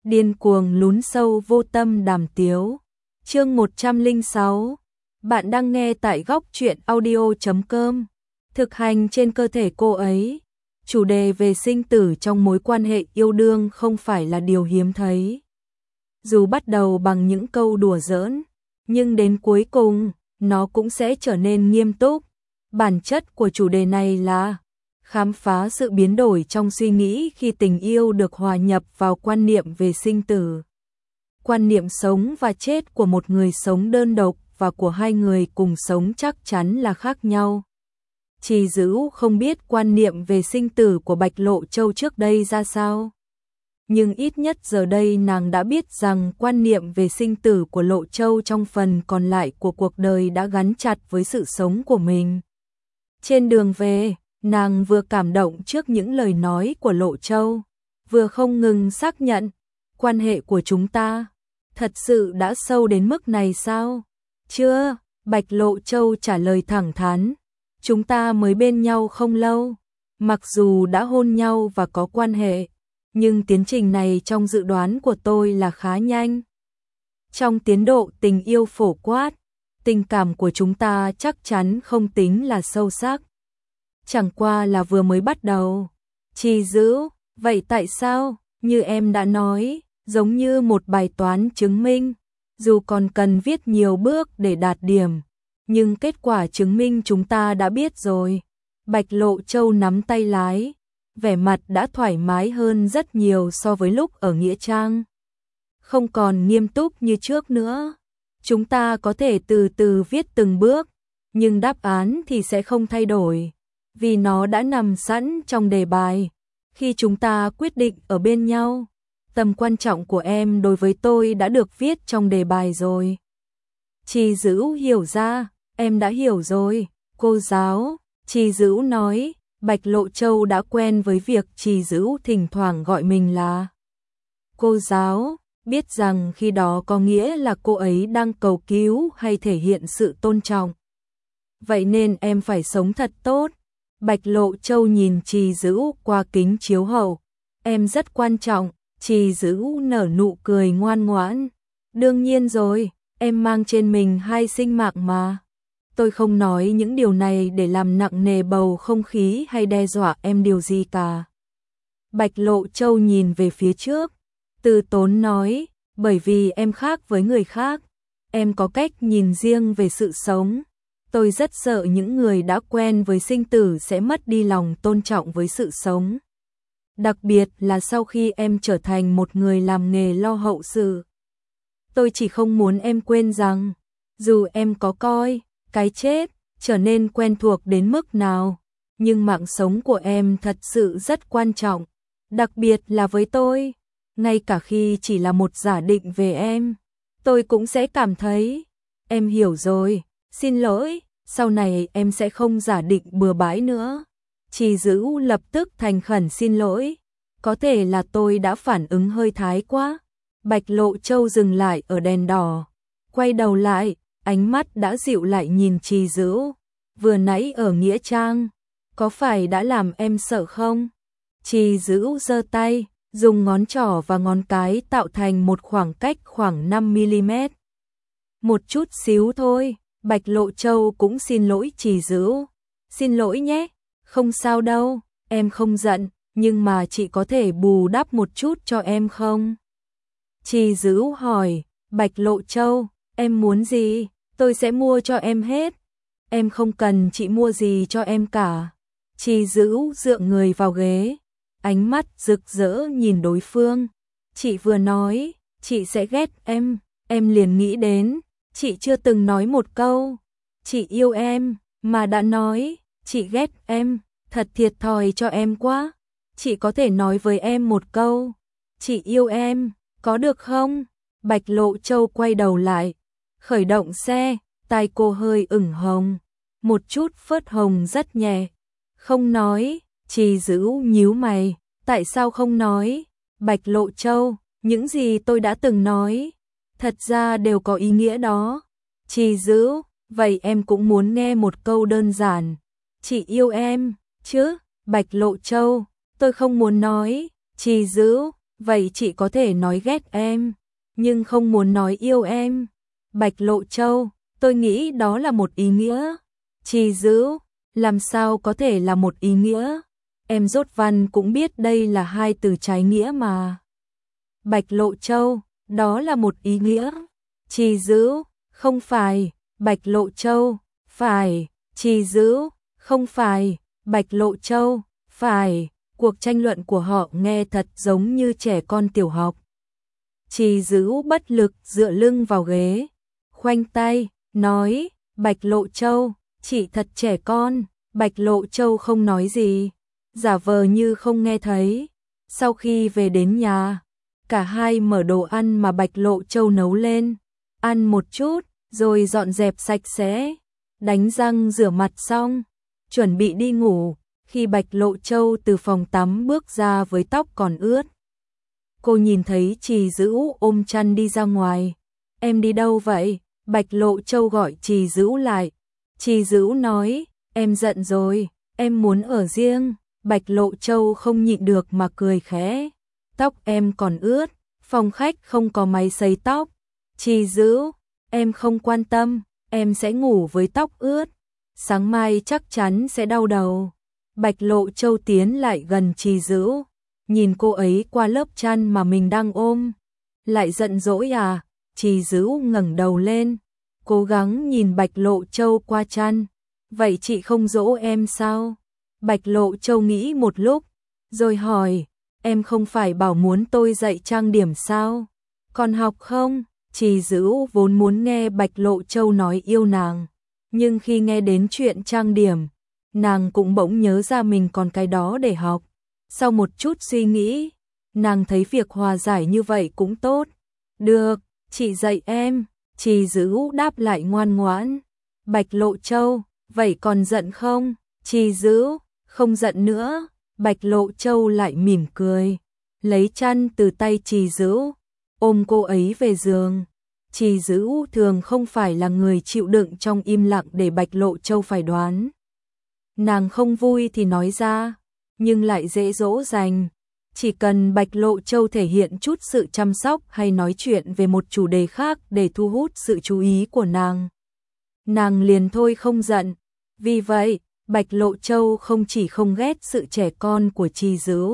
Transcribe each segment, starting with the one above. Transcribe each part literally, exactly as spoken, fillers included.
Điên cuồng lún sâu vô tâm đàm tiếu. Chương một trăm lẻ sáu. Bạn đang nghe tại góc truyện audio chấm com. Thực hành trên cơ thể cô ấy. Chủ đề về sinh tử trong mối quan hệ yêu đương không phải là điều hiếm thấy. Dù bắt đầu bằng những câu đùa giỡn, nhưng đến cuối cùng, nó cũng sẽ trở nên nghiêm túc. Bản chất của chủ đề này là khám phá sự biến đổi trong suy nghĩ khi tình yêu được hòa nhập vào quan niệm về sinh tử. Quan niệm sống và chết của một người sống đơn độc và của hai người cùng sống chắc chắn là khác nhau. Trì Dữ không biết quan niệm về sinh tử của Bạch Lộ Châu trước đây ra sao. Nhưng ít nhất giờ đây nàng đã biết rằng quan niệm về sinh tử của Lộ Châu trong phần còn lại của cuộc đời đã gắn chặt với sự sống của mình. Trên đường về, nàng vừa cảm động trước những lời nói của Lộ Châu, vừa không ngừng xác nhận, quan hệ của chúng ta thật sự đã sâu đến mức này sao? Chưa, Bạch Lộ Châu trả lời thẳng thắn, chúng ta mới bên nhau không lâu, mặc dù đã hôn nhau và có quan hệ, nhưng tiến trình này trong dự đoán của tôi là khá nhanh. Trong tiến độ tình yêu phổ quát, tình cảm của chúng ta chắc chắn không tính là sâu sắc. Chẳng qua là vừa mới bắt đầu. Trì Dữ, vậy tại sao, như em đã nói, giống như một bài toán chứng minh, dù còn cần viết nhiều bước để đạt điểm, nhưng kết quả chứng minh chúng ta đã biết rồi. Bạch Lộ Châu nắm tay lái, vẻ mặt đã thoải mái hơn rất nhiều so với lúc ở Nghĩa Trang. Không còn nghiêm túc như trước nữa. Chúng ta có thể từ từ viết từng bước, nhưng đáp án thì sẽ không thay đổi, vì nó đã nằm sẵn trong đề bài. Khi chúng ta quyết định ở bên nhau, tầm quan trọng của em đối với tôi đã được viết trong đề bài rồi. Trì Dữ hiểu ra, em đã hiểu rồi, cô giáo. Trì Dữ nói, Bạch Lộ Châu đã quen với việc Trì Dữ thỉnh thoảng gọi mình là cô giáo, biết rằng khi đó có nghĩa là cô ấy đang cầu cứu hay thể hiện sự tôn trọng. Vậy nên em phải sống thật tốt. Bạch Lộ Châu nhìn Trì Dữ qua kính chiếu hậu. Em rất quan trọng. Trì Dữ nở nụ cười ngoan ngoãn. Đương nhiên rồi, em mang trên mình hai sinh mạng mà. Tôi không nói những điều này để làm nặng nề bầu không khí hay đe dọa em điều gì cả. Bạch Lộ Châu nhìn về phía trước, từ tốn nói, bởi vì em khác với người khác, em có cách nhìn riêng về sự sống. Tôi rất sợ những người đã quen với sinh tử sẽ mất đi lòng tôn trọng với sự sống. Đặc biệt là sau khi em trở thành một người làm nghề lo hậu sự. Tôi chỉ không muốn em quên rằng, dù em có coi cái chết trở nên quen thuộc đến mức nào, nhưng mạng sống của em thật sự rất quan trọng, đặc biệt là với tôi. Ngay cả khi chỉ là một giả định về em, tôi cũng sẽ cảm thấy, em hiểu rồi, xin lỗi, sau này em sẽ không giả định bừa bãi nữa. Trì Dữ lập tức thành khẩn xin lỗi, có thể là tôi đã phản ứng hơi thái quá. Bạch Lộ Châu dừng lại ở đèn đỏ, quay đầu lại, ánh mắt đã dịu lại nhìn Trì Dữ. Vừa nãy ở Nghĩa Trang, có phải đã làm em sợ không? Trì Dữ giơ tay, dùng ngón trỏ và ngón cái tạo thành một khoảng cách khoảng năm mi-li-mét. Một chút xíu thôi. Bạch Lộ Châu cũng xin lỗi Trì Dữ. Xin lỗi nhé, không sao đâu, em không giận, nhưng mà chị có thể bù đắp một chút cho em không? Trì Dữ hỏi, Bạch Lộ Châu, em muốn gì, tôi sẽ mua cho em hết. Em không cần chị mua gì cho em cả. Trì Dữ dựa người vào ghế, ánh mắt rực rỡ nhìn đối phương. Chị vừa nói, chị sẽ ghét em, em liền nghĩ đến, chị chưa từng nói một câu, chị yêu em, mà đã nói, chị ghét em, thật thiệt thòi cho em quá. Chị có thể nói với em một câu, chị yêu em, có được không? Bạch Lộ Châu quay đầu lại, khởi động xe, tai cô hơi ửng hồng, một chút phớt hồng rất nhẹ. Không nói. Trì Dữ nhíu mày, tại sao không nói? Bạch Lộ Châu, những gì tôi đã từng nói, thật ra đều có ý nghĩa đó. Trì Dữ, vậy em cũng muốn nghe một câu đơn giản. Chị yêu em, chứ? Bạch Lộ Châu, tôi không muốn nói. Trì Dữ, vậy chị có thể nói ghét em, nhưng không muốn nói yêu em. Bạch Lộ Châu, tôi nghĩ đó là một ý nghĩa. Trì Dữ, làm sao có thể là một ý nghĩa? Em dốt văn cũng biết đây là hai từ trái nghĩa mà. Bạch Lộ Châu, đó là một ý nghĩa. Trì Dữ, không phải. Bạch Lộ Châu, phải. Trì Dữ, không phải. Bạch Lộ Châu, phải. Cuộc tranh luận của họ nghe thật giống như trẻ con tiểu học. Trì Dữ bất lực dựa lưng vào ghế, khoanh tay, nói, Bạch Lộ Châu, chị thật trẻ con. Bạch Lộ Châu không nói gì, giả vờ như không nghe thấy. Sau khi về đến nhà, cả hai mở đồ ăn mà Bạch Lộ Châu nấu lên, ăn một chút, rồi dọn dẹp sạch sẽ, đánh răng rửa mặt xong, chuẩn bị đi ngủ, khi Bạch Lộ Châu từ phòng tắm bước ra với tóc còn ướt. Cô nhìn thấy Trì Dữ ôm chăn đi ra ngoài. Em đi đâu vậy? Bạch Lộ Châu gọi Trì Dữ lại. Trì Dữ nói, em giận rồi, em muốn ở riêng. Bạch Lộ Châu không nhịn được mà cười khẽ. Tóc em còn ướt, phòng khách không có máy sấy tóc. Trì Dữ, em không quan tâm, em sẽ ngủ với tóc ướt. Sáng mai chắc chắn sẽ đau đầu. Bạch Lộ Châu tiến lại gần Trì Dữ, nhìn cô ấy qua lớp chăn mà mình đang ôm. Lại giận dỗi à? Trì Dữ ngẩng đầu lên, cố gắng nhìn Bạch Lộ Châu qua chăn. Vậy chị không dỗ em sao? Bạch Lộ Châu nghĩ một lúc, rồi hỏi, em không phải bảo muốn tôi dạy trang điểm sao? Còn học không? Trì Dữ vốn muốn nghe Bạch Lộ Châu nói yêu nàng, nhưng khi nghe đến chuyện trang điểm, nàng cũng bỗng nhớ ra mình còn cái đó để học. Sau một chút suy nghĩ, nàng thấy việc hòa giải như vậy cũng tốt. Được, chị dạy em. Trì Dữ đáp lại ngoan ngoãn. Bạch Lộ Châu, vậy còn giận không? Trì Dữ, không giận nữa. Bạch Lộ Châu lại mỉm cười, lấy chăn từ tay Trì Dữ, ôm cô ấy về giường. Trì Dữ thường không phải là người chịu đựng trong im lặng để Bạch Lộ Châu phải đoán. Nàng không vui thì nói ra, nhưng lại dễ dỗ dành. Chỉ cần Bạch Lộ Châu thể hiện chút sự chăm sóc hay nói chuyện về một chủ đề khác để thu hút sự chú ý của nàng, nàng liền thôi không giận. Vì vậy, Bạch Lộ Châu không chỉ không ghét sự trẻ con của Trì Dữ,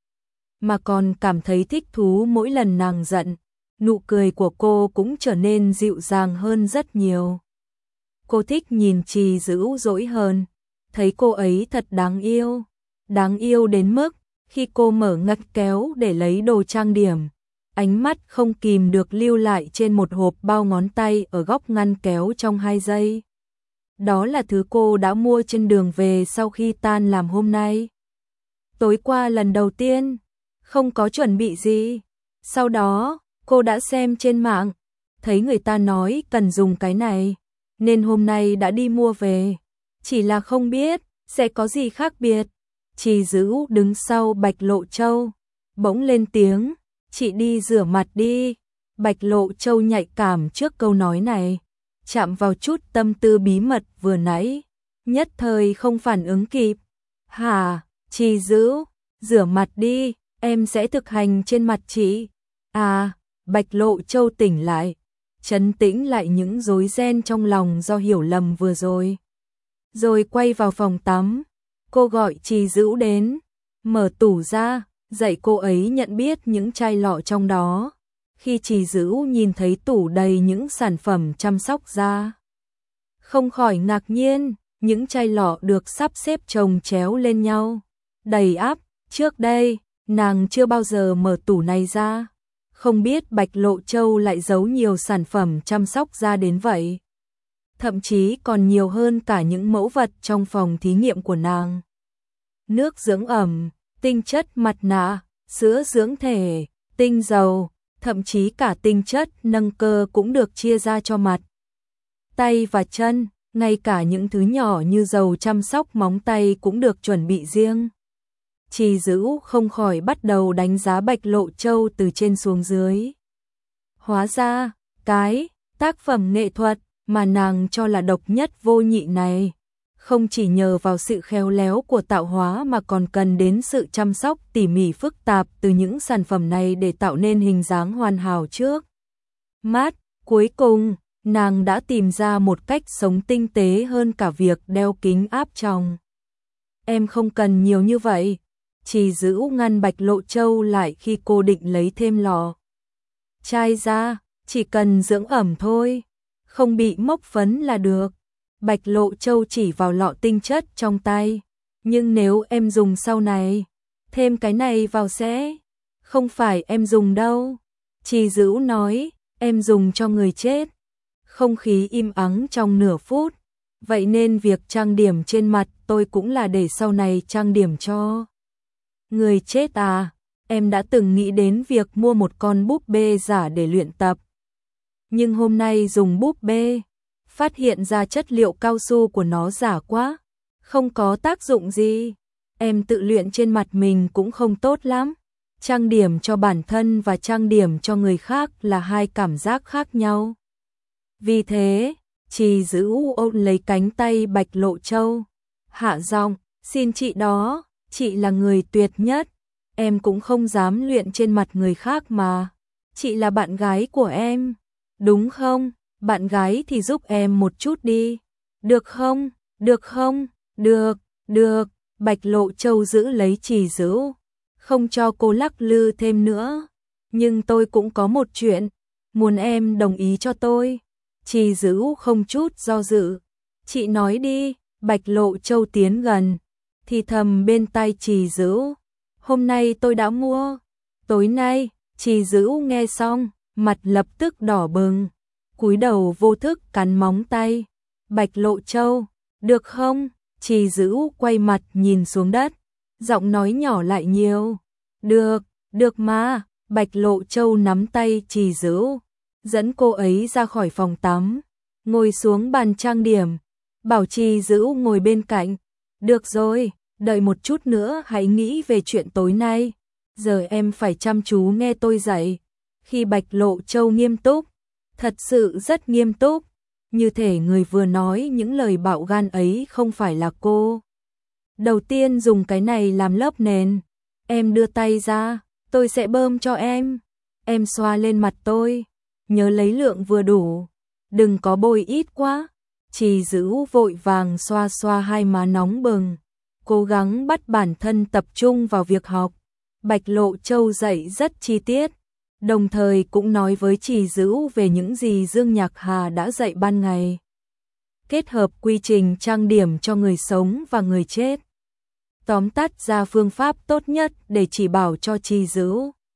mà còn cảm thấy thích thú mỗi lần nàng giận. Nụ cười của cô cũng trở nên dịu dàng hơn rất nhiều. Cô thích nhìn Trì Dữ dỗi hơn, thấy cô ấy thật đáng yêu. Đáng yêu đến mức, khi cô mở ngăn kéo để lấy đồ trang điểm, ánh mắt không kìm được lưu lại trên một hộp bao ngón tay ở góc ngăn kéo trong hai giây. Đó là thứ cô đã mua trên đường về sau khi tan làm hôm nay. Tối qua lần đầu tiên, không có chuẩn bị gì. Sau đó, cô đã xem trên mạng, thấy người ta nói cần dùng cái này, nên hôm nay đã đi mua về. Chỉ là không biết sẽ có gì khác biệt. Trì Dữ đứng sau Bạch Lộ Châu, bỗng lên tiếng, chị đi rửa mặt đi. Bạch Lộ Châu nhạy cảm trước câu nói này, chạm vào chút tâm tư bí mật vừa nãy, nhất thời không phản ứng kịp. Hả? Trì Dữ, rửa mặt đi, em sẽ thực hành trên mặt chị. À, Bạch Lộ Châu tỉnh lại, trấn tĩnh lại những rối ren trong lòng do hiểu lầm vừa rồi. Rồi quay vào phòng tắm, cô gọi Trì Dữ đến, mở tủ ra, dạy cô ấy nhận biết những chai lọ trong đó. Khi Trì Dữ nhìn thấy tủ đầy những sản phẩm chăm sóc da, không khỏi ngạc nhiên, những chai lọ được sắp xếp chồng chéo lên nhau, đầy ắp. Trước đây, nàng chưa bao giờ mở tủ này ra, không biết Bạch Lộ Châu lại giấu nhiều sản phẩm chăm sóc da đến vậy. Thậm chí còn nhiều hơn cả những mẫu vật trong phòng thí nghiệm của nàng. Nước dưỡng ẩm, tinh chất mặt nạ, sữa dưỡng thể, tinh dầu, thậm chí cả tinh chất nâng cơ cũng được chia ra cho mặt, tay và chân, ngay cả những thứ nhỏ như dầu chăm sóc móng tay cũng được chuẩn bị riêng. Trì Dữ không khỏi bắt đầu đánh giá Bạch Lộ Châu từ trên xuống dưới. Hóa ra, cái tác phẩm nghệ thuật mà nàng cho là độc nhất vô nhị này, không chỉ nhờ vào sự khéo léo của tạo hóa mà còn cần đến sự chăm sóc tỉ mỉ phức tạp từ những sản phẩm này để tạo nên hình dáng hoàn hảo trước mắt. Cuối cùng, nàng đã tìm ra một cách sống tinh tế hơn cả việc đeo kính áp tròng. Em không cần nhiều như vậy. Chỉ giữ ngăn Bạch Lộ Châu lại khi cô định lấy thêm lọ chai ra, chỉ cần dưỡng ẩm thôi, không bị mốc phấn là được. Bạch Lộ Châu chỉ vào lọ tinh chất trong tay. Nhưng nếu em dùng sau này, thêm cái này vào sẽ. Không phải em dùng đâu. Chỉ giữ nói, em dùng cho người chết. Không khí im ắng trong nửa phút. Vậy nên việc trang điểm trên mặt tôi cũng là để sau này trang điểm cho người chết à? Em đã từng nghĩ đến việc mua một con búp bê giả để luyện tập. Nhưng hôm nay dùng búp bê, phát hiện ra chất liệu cao su của nó giả quá, không có tác dụng gì. Em tự luyện trên mặt mình cũng không tốt lắm. Trang điểm cho bản thân và trang điểm cho người khác là hai cảm giác khác nhau. Vì thế, Trì Dữ ôm lấy cánh tay Bạch Lộ Châu, hạ giọng, xin chị đó, chị là người tuyệt nhất. Em cũng không dám luyện trên mặt người khác mà. Chị là bạn gái của em, đúng không? Bạn gái thì giúp em một chút đi. Được không? Được không? Được, được. Bạch Lộ Châu giữ lấy Trì Dữ, không cho cô lắc lư thêm nữa. Nhưng tôi cũng có một chuyện, muốn em đồng ý cho tôi. Trì Dữ không chút do dự. Chị nói đi. Bạch Lộ Châu tiến gần, thì thầm bên tai Trì Dữ. Hôm nay tôi đã mua. Tối nay, Trì Dữ nghe xong, mặt lập tức đỏ bừng, cúi đầu vô thức cắn móng tay. Bạch Lộ Châu, được không? Trì Dữ quay mặt nhìn xuống đất, giọng nói nhỏ lại nhiều. Được, được mà. Bạch Lộ Châu nắm tay Trì Dữ, dẫn cô ấy ra khỏi phòng tắm, ngồi xuống bàn trang điểm, bảo Trì Dữ ngồi bên cạnh. Được rồi, đợi một chút nữa hãy nghĩ về chuyện tối nay. Giờ em phải chăm chú nghe tôi dạy. Khi Bạch Lộ Châu nghiêm túc, thật sự rất nghiêm túc, như thể người vừa nói những lời bạo gan ấy không phải là cô. Đầu tiên dùng cái này làm lớp nền. Em đưa tay ra, tôi sẽ bơm cho em. Em xoa lên mặt tôi, nhớ lấy lượng vừa đủ, đừng có bôi ít quá. Trì Dữ vội vàng xoa xoa hai má nóng bừng, cố gắng bắt bản thân tập trung vào việc học. Bạch Lộ Châu dạy rất chi tiết, đồng thời cũng nói với Trì Dữ về những gì Dương Nhạc Hà đã dạy ban ngày. Kết hợp quy trình trang điểm cho người sống và người chết. Tóm tắt ra phương pháp tốt nhất để chỉ bảo cho Trì Dữ.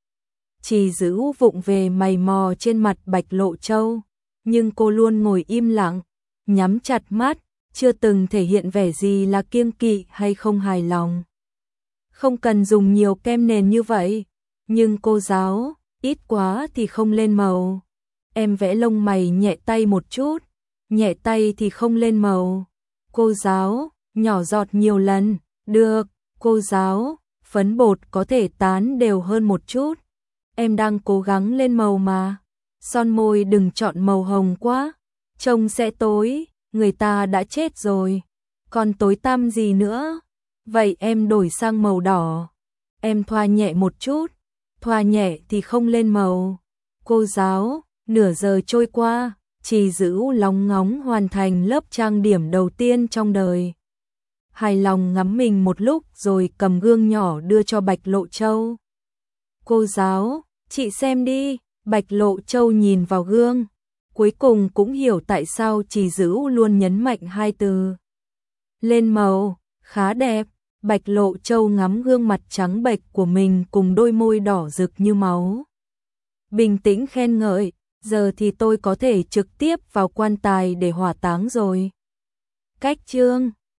Trì Dữ vụng về mày mò trên mặt Bạch Lộ Châu, nhưng cô luôn ngồi im lặng, nhắm chặt mắt, chưa từng thể hiện vẻ gì là kiêng kỵ hay không hài lòng. Không cần dùng nhiều kem nền như vậy, nhưng cô giáo, ít quá thì không lên màu. Em vẽ lông mày nhẹ tay một chút, nhẹ tay thì không lên màu. Cô giáo, nhỏ giọt nhiều lần, được. Cô giáo, phấn bột có thể tán đều hơn một chút. Em đang cố gắng lên màu mà. Son môi đừng chọn màu hồng quá, trông sẽ tối, người ta đã chết rồi. Còn tối tăm gì nữa? Vậy em đổi sang màu đỏ. Em thoa nhẹ một chút, thoa nhẹ thì không lên màu. Cô giáo, nửa giờ trôi qua, Trì Dữ lóng ngóng hoàn thành lớp trang điểm đầu tiên trong đời. Hài lòng ngắm mình một lúc rồi cầm gương nhỏ đưa cho Bạch Lộ Châu. Cô giáo, chị xem đi. Bạch Lộ Châu nhìn vào gương, cuối cùng cũng hiểu tại sao Trì Dữ luôn nhấn mạnh hai từ. Lên màu, khá đẹp. Bạch Lộ Châu ngắm gương mặt trắng bệch của mình cùng đôi môi đỏ rực như máu. Bình tĩnh khen ngợi, giờ thì tôi có thể trực tiếp vào quan tài để hỏa táng rồi. Cách chương